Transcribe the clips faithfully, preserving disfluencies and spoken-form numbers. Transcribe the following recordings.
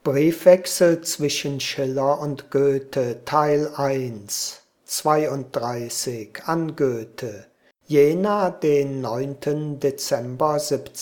Briefwechsel zwischen Schiller und Goethe, Teil eins, zweiunddreißig, an Goethe. Jena, den neunten Dezember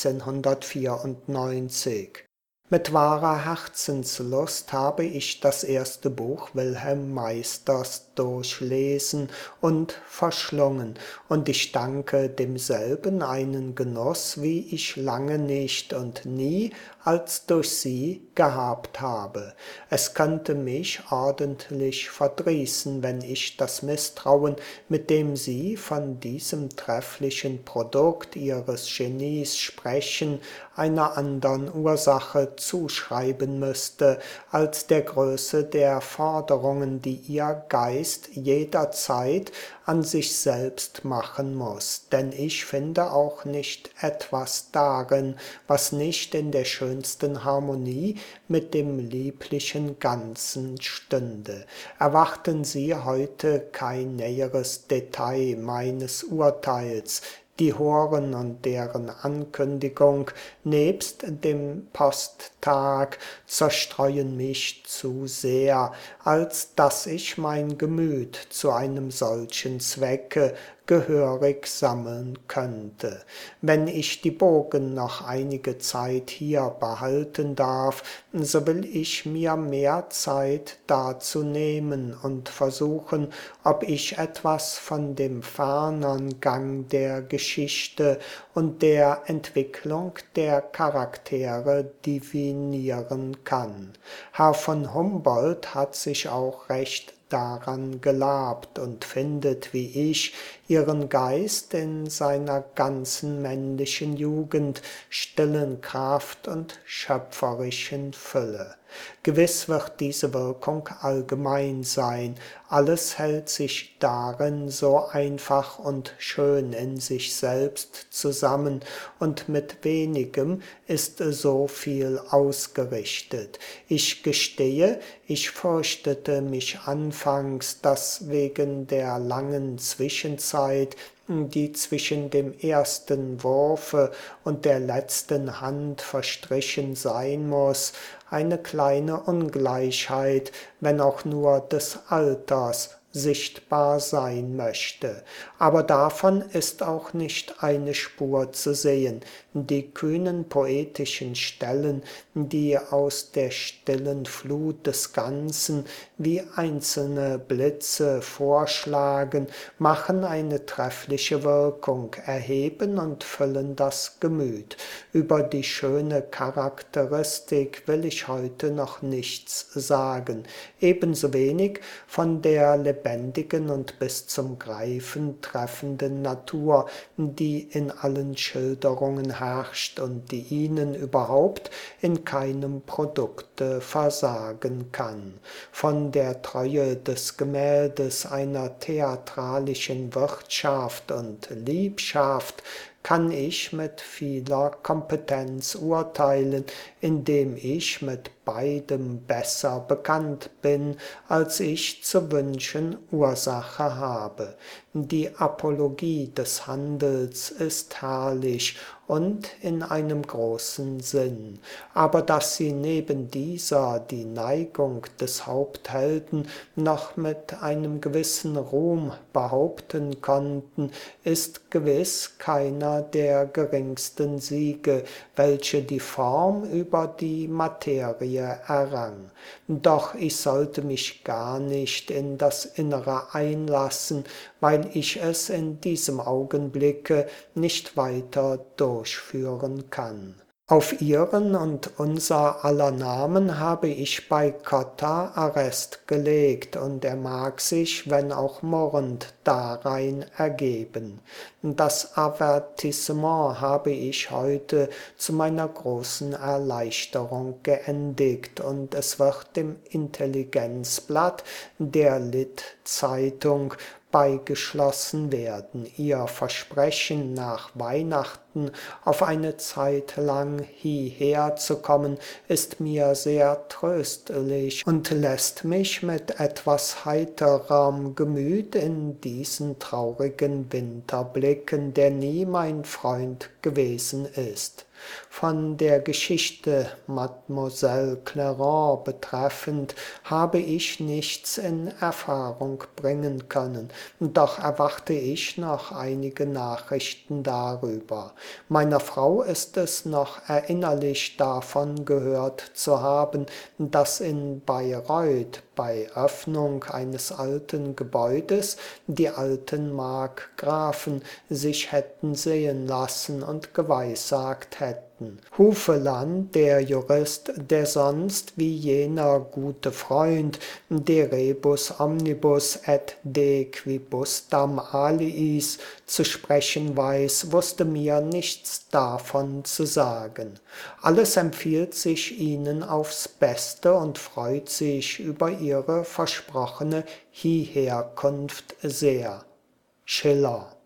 siebzehnhundertvierundneunzig. Mit wahrer Herzenslust habe ich das erste Buch Wilhelm Meisters durchlesen und verschlungen, und ich danke demselben einen Genuss, wie ich lange nicht und nie als durch sie gehabt habe. Es könnte mich ordentlich verdrießen, wenn ich das Misstrauen, mit dem Sie von diesem trefflichen Produkt Ihres Genies sprechen, einer andern Ursache zuschreiben müsste, als der Größe der Forderungen, die Ihr Geist jederzeit an sich selbst machen muss. Denn ich finde auch nicht etwas darin, was nicht in der schönsten Harmonie mit dem lieblichen Ganzen stünde. Erwarten Sie heute kein näheres Detail meines Urteils. Die Horen und deren Ankündigung nebst dem Posttag zerstreuen mich zu sehr, als dass ich mein Gemüt zu einem solchen Zwecke gehörig sammeln könnte. Wenn ich die Bogen noch einige Zeit hier behalten darf, so will ich mir mehr Zeit dazu nehmen und versuchen, ob ich etwas von dem fernern Gang der Geschichte und der Entwicklung der Charaktere divinieren kann. Herr von Humboldt hat sich auch recht daran gelabt und findet, wie ich, ihren Geist in seiner ganzen männlichen Jugend, stillen Kraft und schöpferischen Fülle. Gewiss wird diese Wirkung allgemein sein, alles hält sich darin so einfach und schön in sich selbst zusammen, und mit wenigem ist so viel ausgerichtet. Ich gestehe, ich fürchtete mich anfangs, dass wegen der langen Zwischenzeit, die zwischen dem ersten Wurfe und der letzten Hand verstrichen sein muß, eine kleine Ungleichheit, wenn auch nur des Alters, sichtbar sein möchte. Aber davon ist auch nicht eine Spur zu sehen. Die kühnen poetischen Stellen, die aus der stillen Flut des Ganzen wie einzelne Blitze vorschlagen, machen eine treffliche Wirkung, erheben und füllen das Gemüt. Über die schöne Charakteristik will ich heute noch nichts sagen, ebenso wenig von der lebendigen und bis zum Greifen treffenden Natur, die in allen Schilderungen herrscht und die ihnen überhaupt in keinem Produkte versagen kann. Von der Treue des Gemäldes einer theatralischen Wirtschaft und Liebschaft kann ich mit vieler Kompetenz urteilen, indem ich mit beidem besser bekannt bin, als ich zu wünschen Ursache habe. Die Apologie des Handels ist herrlich und in einem großen Sinn, aber dass sie neben dieser die Neigung des Haupthelden noch mit einem gewissen Ruhm behaupten konnten, ist gewiss keiner der geringsten Siege, welche die Form über die Materie errang. Doch ich sollte mich gar nicht in das Innere einlassen, weil ich es in diesem Augenblicke nicht weiter durchführen kann. Auf Ihren und unser aller Namen habe ich bei Cotta Arrest gelegt, und er mag sich, wenn auch murrend, darein ergeben. Das Avertissement habe ich heute zu meiner großen Erleichterung geendigt, und es wird im Intelligenzblatt der Lit-Zeitung beigeschlossen werden. Ihr Versprechen, nach Weihnachten auf eine Zeit lang hieher zu kommen, ist mir sehr tröstlich und lässt mich mit etwas heiterem Gemüt in diesen traurigen Winter blicken, der nie mein Freund gewesen ist. Von der Geschichte Mademoiselle Clairon betreffend habe ich nichts in Erfahrung bringen können, doch erwarte ich noch einige Nachrichten darüber. Meiner Frau ist es noch erinnerlich davon gehört zu haben, dass in Bayreuth bei Öffnung eines alten Gebäudes die alten Markgrafen sich hätten sehen lassen und geweissagt hätten. Hufeland, der Jurist, der sonst wie jener gute Freund de rebus omnibus et de quibusdam aliis zu sprechen weiß, wusste mir nichts davon zu sagen. Alles empfiehlt sich ihnen aufs Beste und freut sich über ihre versprochene Hieherkunft sehr. Schiller.